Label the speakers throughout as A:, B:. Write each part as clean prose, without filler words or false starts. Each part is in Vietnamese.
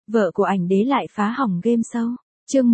A: Vợ của ảnh đế lại phá hỏng game show. Chương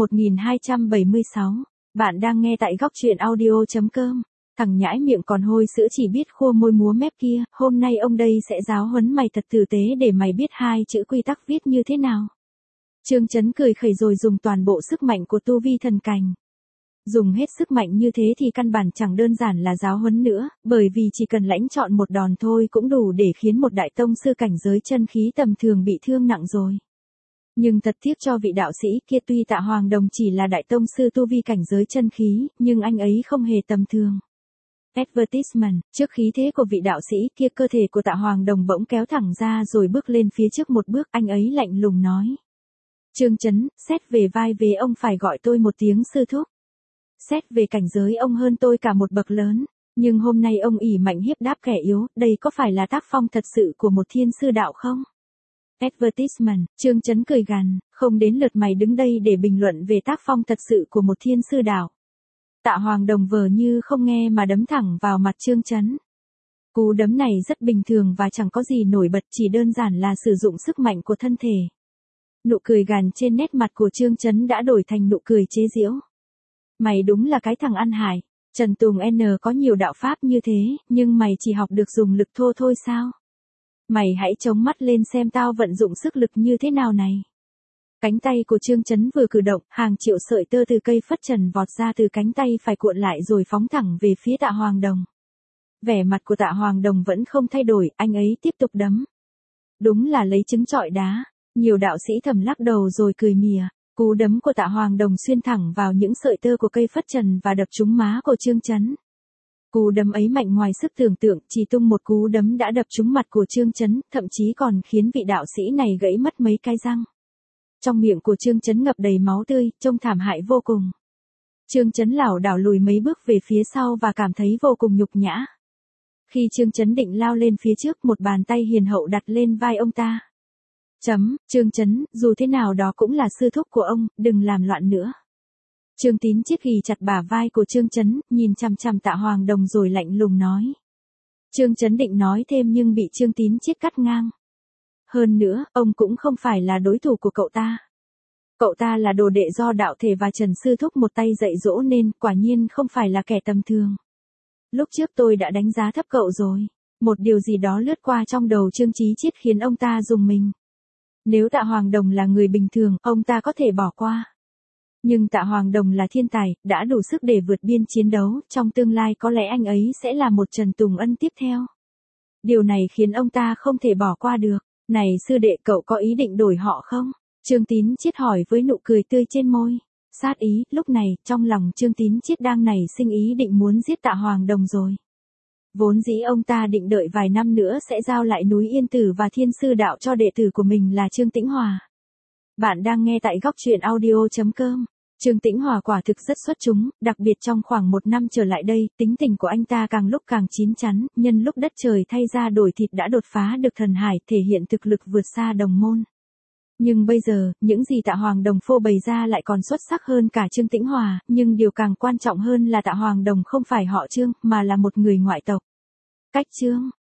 A: 1276. Bạn đang nghe tại góc truyện audio.com. Thằng nhãi miệng còn hôi sữa chỉ biết khua môi múa mép kia, hôm nay ông đây sẽ giáo huấn mày thật tử tế để mày biết hai chữ quy tắc viết như thế nào. Trương Chấn cười khẩy rồi dùng toàn bộ sức mạnh của tu vi thần cảnh. Dùng hết sức mạnh như thế thì căn bản chẳng đơn giản là giáo huấn nữa, bởi vì chỉ cần lãnh chọn một đòn thôi cũng đủ để khiến một đại tông sư cảnh giới chân khí tầm thường bị thương nặng rồi. Nhưng thật tiếc cho vị đạo sĩ kia, tuy Tạ Hoàng Đồng chỉ là đại tông sư tu vi cảnh giới chân khí, nhưng anh ấy không hề tầm thường. Advertisement, trước khí thế của vị đạo sĩ kia, cơ thể của Tạ Hoàng Đồng bỗng kéo thẳng ra rồi bước lên phía trước một bước, anh ấy lạnh lùng nói. Trương Chấn, xét về vai vế ông phải gọi tôi một tiếng sư thúc. Xét về cảnh giới ông hơn tôi cả một bậc lớn, nhưng hôm nay ông ỷ mạnh hiếp đáp kẻ yếu, đây có phải là tác phong thật sự của một thiên sư đạo không? Advertisement, Trương Chấn cười gằn, không đến lượt mày đứng đây để bình luận về tác phong thật sự của một thiên sư đạo. Tạ Hoàng Đồng vờ như không nghe mà đấm thẳng vào mặt Trương Chấn. Cú đấm này rất bình thường và chẳng có gì nổi bật, chỉ đơn giản là sử dụng sức mạnh của thân thể. Nụ cười gằn trên nét mặt của Trương Chấn đã đổi thành nụ cười chế giễu. Mày đúng là cái thằng ăn hại. Trần Tùng N có nhiều đạo pháp như thế, nhưng mày chỉ học được dùng lực thô thôi sao? Mày hãy chống mắt lên xem tao vận dụng sức lực như thế nào này. Cánh tay của Trương Chấn vừa cử động, hàng triệu sợi tơ từ cây phất trần vọt ra từ cánh tay phải cuộn lại rồi phóng thẳng về phía Tạ Hoàng Đồng. Vẻ mặt của Tạ Hoàng Đồng vẫn không thay đổi, anh ấy tiếp tục đấm. Đúng là lấy trứng trọi đá. Nhiều đạo sĩ thầm lắc đầu rồi cười mỉa. Cú đấm của Tạ Hoàng Đồng xuyên thẳng vào những sợi tơ của cây phất trần và đập trúng má của Trương Chấn. Cú đấm ấy mạnh ngoài sức tưởng tượng, chỉ tung một cú đấm đã đập trúng mặt của Trương Chấn, thậm chí còn khiến vị đạo sĩ này gãy mất mấy cái răng. Trong miệng của Trương Chấn ngập đầy máu tươi, trông thảm hại vô cùng. Trương Chấn lảo đảo lùi mấy bước về phía sau và cảm thấy vô cùng nhục nhã. Khi Trương Chấn định lao lên phía trước, một bàn tay hiền hậu đặt lên vai ông ta. Trương Chấn, dù thế nào đó cũng là sư thúc của ông, đừng làm loạn nữa. Trương Tín Chiết ghì chặt bả vai của Trương Chấn, nhìn chằm chằm Tạ Hoàng Đồng rồi lạnh lùng nói. Trương Chấn định nói thêm nhưng bị Trương Tín Chiết cắt ngang. Hơn nữa, ông cũng không phải là đối thủ của cậu ta. Cậu ta là đồ đệ do đạo thể và Trần sư thúc một tay dạy dỗ nên quả nhiên không phải là kẻ tầm thường. Lúc trước tôi đã đánh giá thấp cậu rồi. Một điều gì đó lướt qua trong đầu Trương Chí Chiết khiến ông ta rùng mình. Nếu Tạ Hoàng Đồng là người bình thường, ông ta có thể bỏ qua. Nhưng Tạ Hoàng Đồng là thiên tài, đã đủ sức để vượt biên chiến đấu, trong tương lai có lẽ anh ấy sẽ là một Trần Tùng Ân tiếp theo. Điều này khiến ông ta không thể bỏ qua được. Này sư đệ, cậu có ý định đổi họ không? Trương Tín Chiết hỏi với nụ cười tươi trên môi. Sát ý, lúc này, trong lòng Trương Tín Chiết đang nảy sinh ý định muốn giết Tạ Hoàng Đồng rồi. Vốn dĩ ông ta định đợi vài năm nữa sẽ giao lại núi Yên Tử và Thiên Sư Đạo cho đệ tử của mình là Trương Tĩnh Hòa. Bạn đang nghe tại góc truyện audio.com. Trương Tĩnh Hòa quả thực rất xuất chúng, đặc biệt trong khoảng một năm trở lại đây, tính tình của anh ta càng lúc càng chín chắn, nhân lúc đất trời thay ra đổi thịt đã đột phá được thần hải, thể hiện thực lực vượt xa đồng môn. Nhưng bây giờ, những gì Tạ Hoàng Đồng phô bày ra lại còn xuất sắc hơn cả Trương Tĩnh Hòa, nhưng điều càng quan trọng hơn là Tạ Hoàng Đồng không phải họ Trương, mà là một người ngoại tộc. Cách Trương,